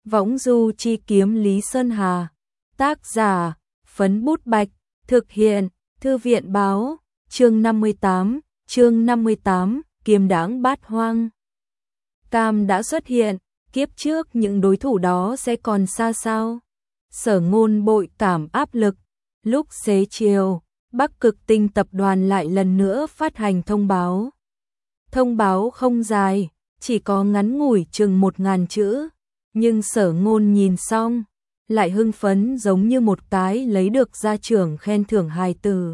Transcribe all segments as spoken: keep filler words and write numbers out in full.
Võng du chi kiếm Lý Sơn Hà. Tác giả, Phấn Bút Bạch. Thực hiện, Thư viện Báo. Chương năm mươi tám, chương năm mươi tám, Kiềm Đãng Bát Hoang. Cam đã xuất hiện, kiếp trước những đối thủ đó sẽ còn xa sao? Sở Ngôn bội cảm áp lực. Lúc xế chiều, Bắc Cực Tinh tập đoàn lại lần nữa phát hành thông báo. Thông báo không dài, chỉ có ngắn ngủi chừng một ngàn chữ, nhưng Sở Ngôn nhìn xong, lại hưng phấn giống như một cái lấy được gia trưởng khen thưởng hài tử.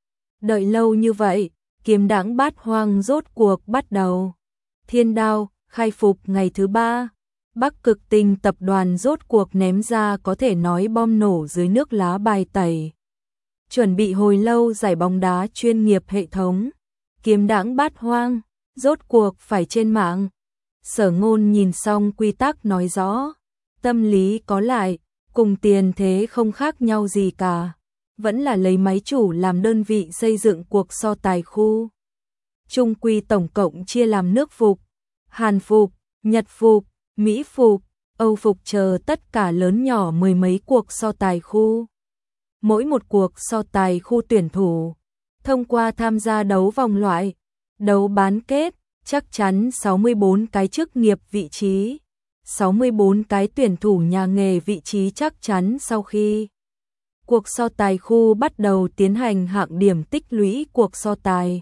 Đợi lâu như vậy, Kiềm Đãng Bát Hoang rốt cuộc bắt đầu. Thiên Đao khai phục ngày thứ ba, Bắc Cực Tinh tập đoàn rốt cuộc ném ra có thể nói bom nổ dưới nước lá bài tẩy. Chuẩn bị hồi lâu giải bóng đá chuyên nghiệp hệ thống, Kiềm Đãng Bát Hoang, rốt cuộc phải trên mạng. Sở Ngôn nhìn xong quy tắc nói rõ, tâm lý có lại, cùng tiền thế không khác nhau gì cả. Vẫn là lấy máy chủ làm đơn vị xây dựng cuộc so tài khu. Trung quy tổng cộng chia làm nước phục, Hàn phục, Nhật phục, Mỹ phục, Âu phục chờ tất cả lớn nhỏ mười mấy cuộc so tài khu. Mỗi một cuộc so tài khu tuyển thủ, thông qua tham gia đấu vòng loại, đấu bán kết, chắc chắn sáu mươi bốn cái chức nghiệp vị trí, sáu mươi bốn cái tuyển thủ nhà nghề vị trí chắc chắn sau khi cuộc so tài khu bắt đầu tiến hành hạng điểm tích lũy cuộc so tài.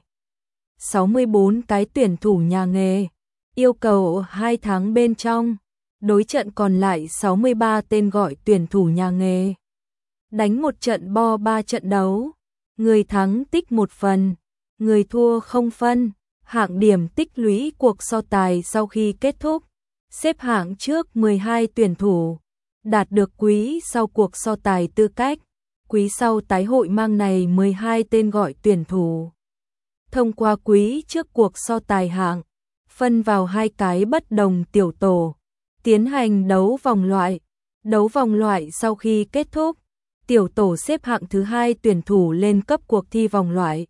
sáu mươi bốn cái tuyển thủ nhà nghề, yêu cầu hai tháng bên trong, đối trận còn lại sáu mươi ba tên gọi tuyển thủ nhà nghề. Đánh một trận bo ba trận đấu, người thắng tích một phần, người thua không phân. Hạng điểm tích lũy cuộc so tài sau khi kết thúc, xếp hạng trước mười hai tuyển thủ, đạt được quý sau cuộc so tài tư cách, quý sau tái hội mang này mười hai tên gọi tuyển thủ. Thông qua quý trước cuộc so tài hạng, phân vào hai cái bất đồng tiểu tổ, tiến hành đấu vòng loại. Đấu vòng loại sau khi kết thúc, tiểu tổ xếp hạng thứ hai tuyển thủ lên cấp cuộc thi vòng loại.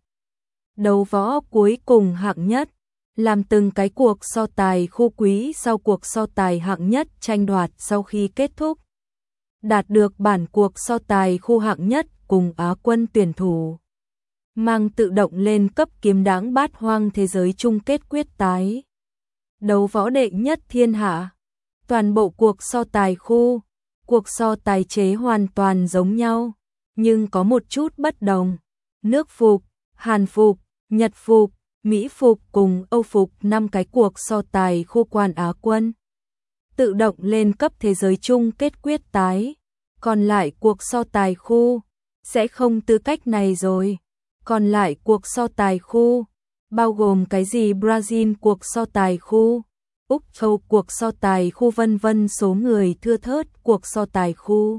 Đấu võ cuối cùng hạng nhất, làm từng cái cuộc so tài khu quý sau cuộc so tài hạng nhất tranh đoạt sau khi kết thúc. Đạt được bản cuộc so tài khu hạng nhất cùng Á quân tuyển thủ, mang tự động lên cấp Kiềm Đãng Bát Hoang thế giới chung kết quyết tái. Đấu võ đệ nhất thiên hạ, toàn bộ cuộc so tài khu, cuộc so tài chế hoàn toàn giống nhau, nhưng có một chút bất đồng. Nước phục, Hàn phục, Nhật phục, Mỹ phục cùng Âu phục năm cái cuộc so tài khu quan Á quân, tự động lên cấp thế giới chung kết quyết tái. Còn lại cuộc so tài khu sẽ không tư cách này rồi. Còn lại cuộc so tài khu bao gồm cái gì Brazil cuộc so tài khu, Úc Châu cuộc so tài khu vân vân số người thưa thớt cuộc so tài khu.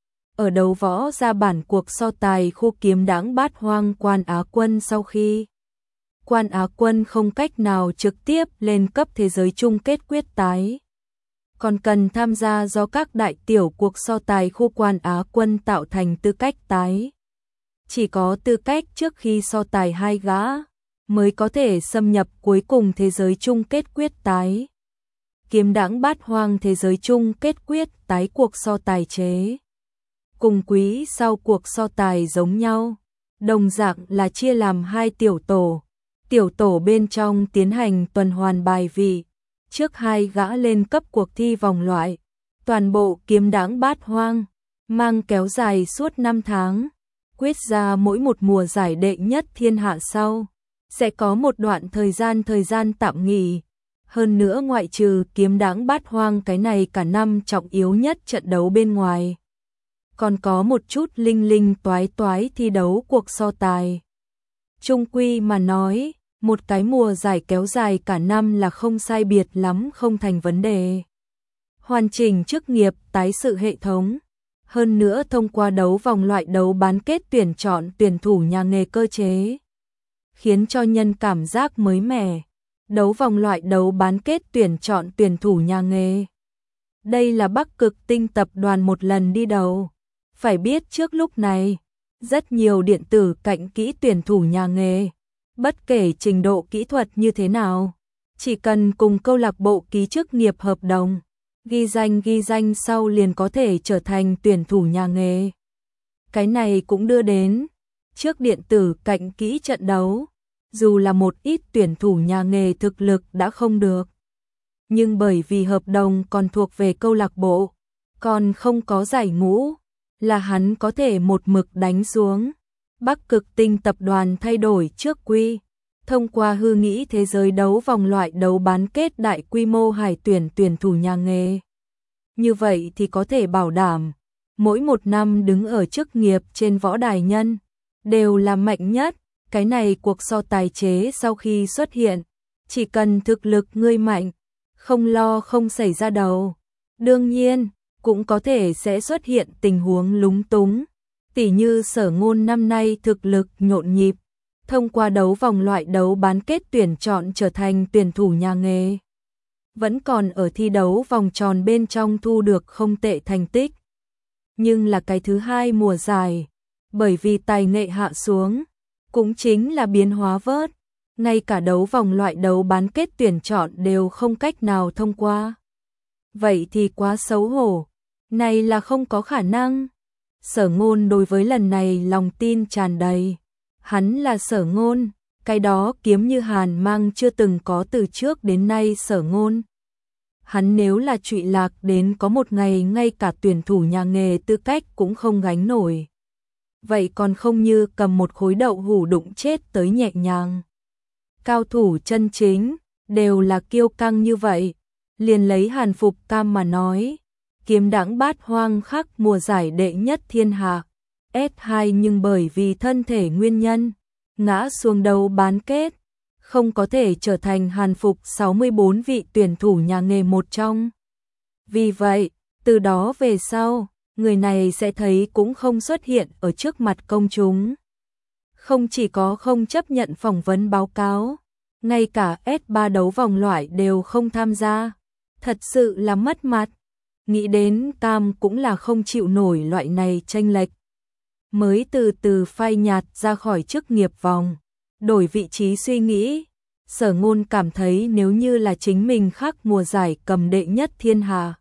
Ở đấu võ ra bản cuộc so tài khu Kiềm Đãng Bát Hoang quan Á quân sau khi quan Á quân không cách nào trực tiếp lên cấp thế giới chung kết quyết tái, còn cần tham gia do các đại tiểu cuộc so tài khu quan Á quân tạo thành tư cách tái. Chỉ có tư cách trước khi so tài hai gã mới có thể xâm nhập cuối cùng thế giới chung kết quyết tái. Kiềm Đãng Bát Hoang thế giới chung kết quyết tái cuộc so tài chế cùng quý sau cuộc so tài giống nhau, đồng dạng là chia làm hai tiểu tổ. Tiểu tổ bên trong tiến hành tuần hoàn bài vị, trước hai gã lên cấp cuộc thi vòng loại. Toàn bộ Kiềm Đãng Bát Hoang mang kéo dài suốt năm tháng, quyết ra mỗi một mùa giải đệ nhất thiên hạ sau sẽ có một đoạn thời gian thời gian tạm nghỉ. Hơn nữa ngoại trừ Kiềm Đãng Bát Hoang cái này cả năm trọng yếu nhất trận đấu bên ngoài, còn có một chút linh linh toái toái thi đấu cuộc so tài. Trung quy mà nói, một cái mùa giải kéo dài cả năm là không sai biệt lắm không thành vấn đề. Hoàn chỉnh chức nghiệp tái sự hệ thống, hơn nữa thông qua đấu vòng loại đấu bán kết tuyển chọn tuyển thủ nhà nghề cơ chế, khiến cho nhân cảm giác mới mẻ. Đấu vòng loại đấu bán kết tuyển chọn tuyển thủ nhà nghề, đây là Bắc Cực Tinh tập đoàn một lần đi đầu. Phải biết trước lúc này, rất nhiều điện tử cạnh kỹ tuyển thủ nhà nghề, bất kể trình độ kỹ thuật như thế nào, chỉ cần cùng câu lạc bộ ký chức nghiệp hợp đồng, ghi danh ghi danh sau liền có thể trở thành tuyển thủ nhà nghề. Cái này cũng đưa đến, trước điện tử cạnh kỹ trận đấu, dù là một ít tuyển thủ nhà nghề thực lực đã không được. Nhưng bởi vì hợp đồng còn thuộc về câu lạc bộ, còn không có giải ngũ, là hắn có thể một mực đánh xuống. Bắc Cực Tinh tập đoàn thay đổi trước quy, thông qua hư nghĩ thế giới đấu vòng loại đấu bán kết đại quy mô hải tuyển tuyển thủ nhà nghề. Như vậy thì có thể bảo đảm, mỗi một năm đứng ở chức nghiệp trên võ đài nhân, đều là mạnh nhất. Cái này cuộc so tài chế sau khi xuất hiện, chỉ cần thực lực ngươi mạnh, không lo không xảy ra đầu. Đương nhiên, cũng có thể sẽ xuất hiện tình huống lúng túng. Tỉ như Sở Ngôn năm nay thực lực nhộn nhịp, thông qua đấu vòng loại đấu bán kết tuyển chọn trở thành tuyển thủ nhà nghề. Vẫn còn ở thi đấu vòng tròn bên trong thu được không tệ thành tích. Nhưng là cái thứ hai mùa giải, bởi vì tài nghệ hạ xuống, cũng chính là biến hóa vớt, ngay cả đấu vòng loại đấu bán kết tuyển chọn đều không cách nào thông qua. Vậy thì quá xấu hổ, này là không có khả năng. Sở Ngôn đối với lần này lòng tin tràn đầy. Hắn là Sở Ngôn, cái đó kiếm như hàn mang chưa từng có từ trước đến nay Sở Ngôn. Hắn nếu là trụy lạc đến có một ngày ngay cả tuyển thủ nhà nghề tư cách cũng không gánh nổi. Vậy còn không như cầm một khối đậu hũ đụng chết tới nhẹ nhàng. Cao thủ chân chính, đều là kiêu căng như vậy. Liền lấy Hàn Phục Cam mà nói, kiếm đãng bát hoang khắc mùa giải đệ nhất thiên hạ, ét hai nhưng bởi vì thân thể nguyên nhân, ngã xuống đấu bán kết, không có thể trở thành Hàn Phục sáu mươi bốn vị tuyển thủ nhà nghề một trong. Vì vậy, từ đó về sau, người này sẽ thấy cũng không xuất hiện ở trước mặt công chúng. Không chỉ có không chấp nhận phỏng vấn báo cáo, ngay cả ét ba đấu vòng loại đều không tham gia. Thật sự là mất mặt. Nghĩ đến Cam cũng là không chịu nổi loại này chênh lệch. Mới từ từ phai nhạt ra khỏi chức nghiệp vòng, đổi vị trí suy nghĩ. Sở Ngôn cảm thấy nếu như là chính mình khác mùa giải cầm đệ nhất thiên hạ,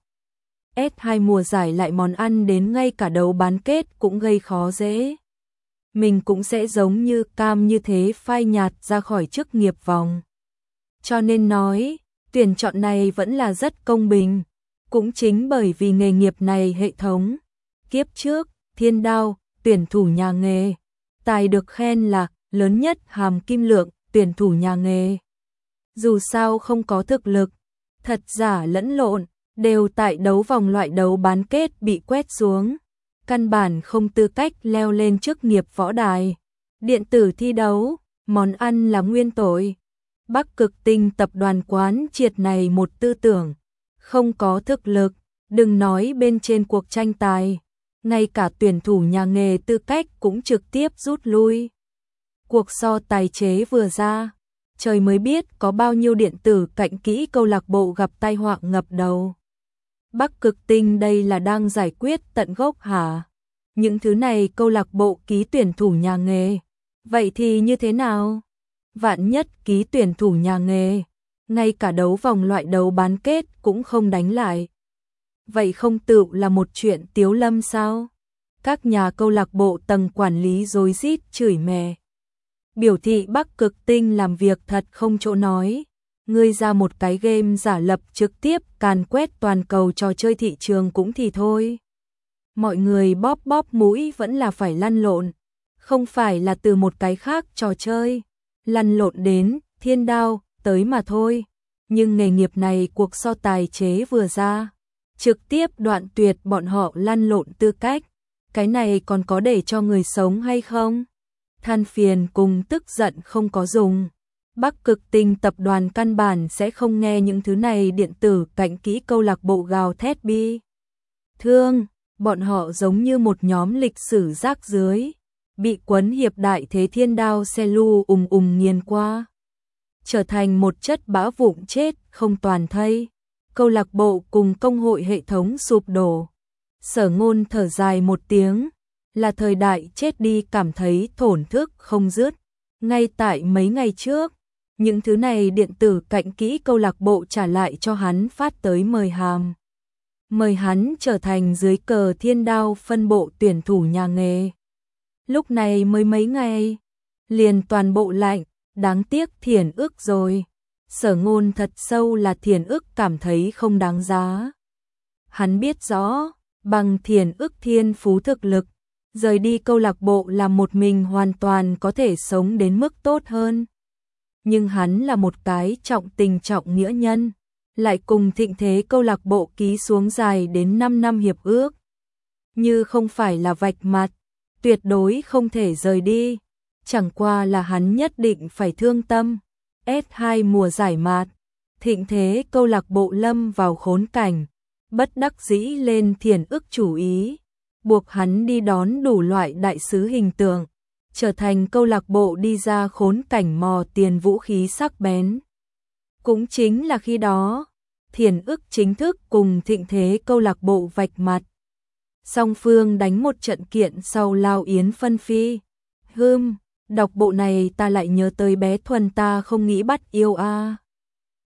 ét hai mùa giải lại món ăn đến ngay cả đấu bán kết cũng gây khó dễ. Mình cũng sẽ giống như Cam như thế phai nhạt ra khỏi chức nghiệp vòng. Cho nên nói, tuyển chọn này vẫn là rất công bình. Cũng chính bởi vì nghề nghiệp này hệ thống. Kiếp trước, Thiên Đao, tuyển thủ nhà nghề. Tài được khen là lớn nhất hàm kim lượng, tuyển thủ nhà nghề. Dù sao không có thực lực, thật giả lẫn lộn, đều tại đấu vòng loại đấu bán kết bị quét xuống. Căn bản không tư cách leo lên chức nghiệp võ đài. Điện tử thi đấu, món ăn là nguyên tội. Bắc Cực Tinh tập đoàn quán triệt này một tư tưởng. Không có thực lực, đừng nói bên trên cuộc tranh tài. Ngay cả tuyển thủ nhà nghề tư cách cũng trực tiếp rút lui. Cuộc so tài chế vừa ra, trời mới biết có bao nhiêu điện tử cạnh kỹ câu lạc bộ gặp tai họa ngập đầu. Bắc Cực Tinh đây là đang giải quyết tận gốc hả? Những thứ này câu lạc bộ ký tuyển thủ nhà nghề. Vậy thì như thế nào? Vạn nhất ký tuyển thủ nhà nghề, ngay cả đấu vòng loại đấu bán kết cũng không đánh lại. Vậy không tự là một chuyện tiếu lâm sao? Các nhà câu lạc bộ tầng quản lý rối rít chửi mè. Biểu thị Bắc Cực Tinh làm việc thật không chỗ nói. Ngươi ra một cái game giả lập trực tiếp càn quét toàn cầu trò chơi thị trường cũng thì thôi. Mọi người bóp bóp mũi vẫn là phải lăn lộn. Không phải là từ một cái khác trò chơi. Lăn lộn đến, Thiên Đao, tới mà thôi. Nhưng nghề nghiệp này cuộc so tài chế vừa ra, trực tiếp đoạn tuyệt bọn họ lăn lộn tư cách. Cái này còn có để cho người sống hay không? Than phiền cùng tức giận không có dùng. Bắc Cực Tinh tập đoàn căn bản sẽ không nghe những thứ này điện tử cạnh kỹ câu lạc bộ gào thét bi thương. Bọn họ giống như một nhóm lịch sử rác rưới, bị quấn hiệp đại thế Thiên Đao xe lu ùng ùng nghiền qua, trở thành một chất bã vụn chết không toàn thây. Câu lạc bộ cùng công hội hệ thống sụp đổ. Sở Ngôn thở dài một tiếng, là thời đại chết đi cảm thấy thổn thức không dứt. Ngay tại mấy ngày trước, những thứ này điện tử cạnh kỹ câu lạc bộ trả lại cho hắn phát tới mời hàm. mời hắn trở thành dưới cờ Thiên Đao phân bộ tuyển thủ nhà nghề. Lúc này mới mấy ngày, liền toàn bộ lạnh, đáng tiếc Thiển Ức rồi. Sở Ngôn thật sâu là Thiển Ức cảm thấy không đáng giá. Hắn biết rõ, bằng Thiển Ức thiên phú thực lực, rời đi câu lạc bộ là một mình hoàn toàn có thể sống đến mức tốt hơn. Nhưng hắn là một cái trọng tình trọng nghĩa nhân, lại cùng Thịnh Thế câu lạc bộ ký xuống dài đến năm năm hiệp ước. Như không phải là vạch mặt, tuyệt đối không thể rời đi. Chẳng qua là hắn nhất định phải thương tâm. ét hai mùa giải mạt, Thịnh Thế câu lạc bộ lâm vào khốn cảnh, bất đắc dĩ lên Thiển Ức chủ ý, buộc hắn đi đón đủ loại đại sứ hình tượng, trở thành câu lạc bộ đi ra khốn cảnh mò tiền vũ khí sắc bén. Cũng chính là khi đó, Thiển Ức chính thức cùng Thịnh Thế câu lạc bộ vạch mặt. Song phương đánh một trận kiện sau lao yến phân phi. Hưm, đọc bộ này ta lại nhớ tới bé Thuần ta không nghĩ bắt yêu a. À.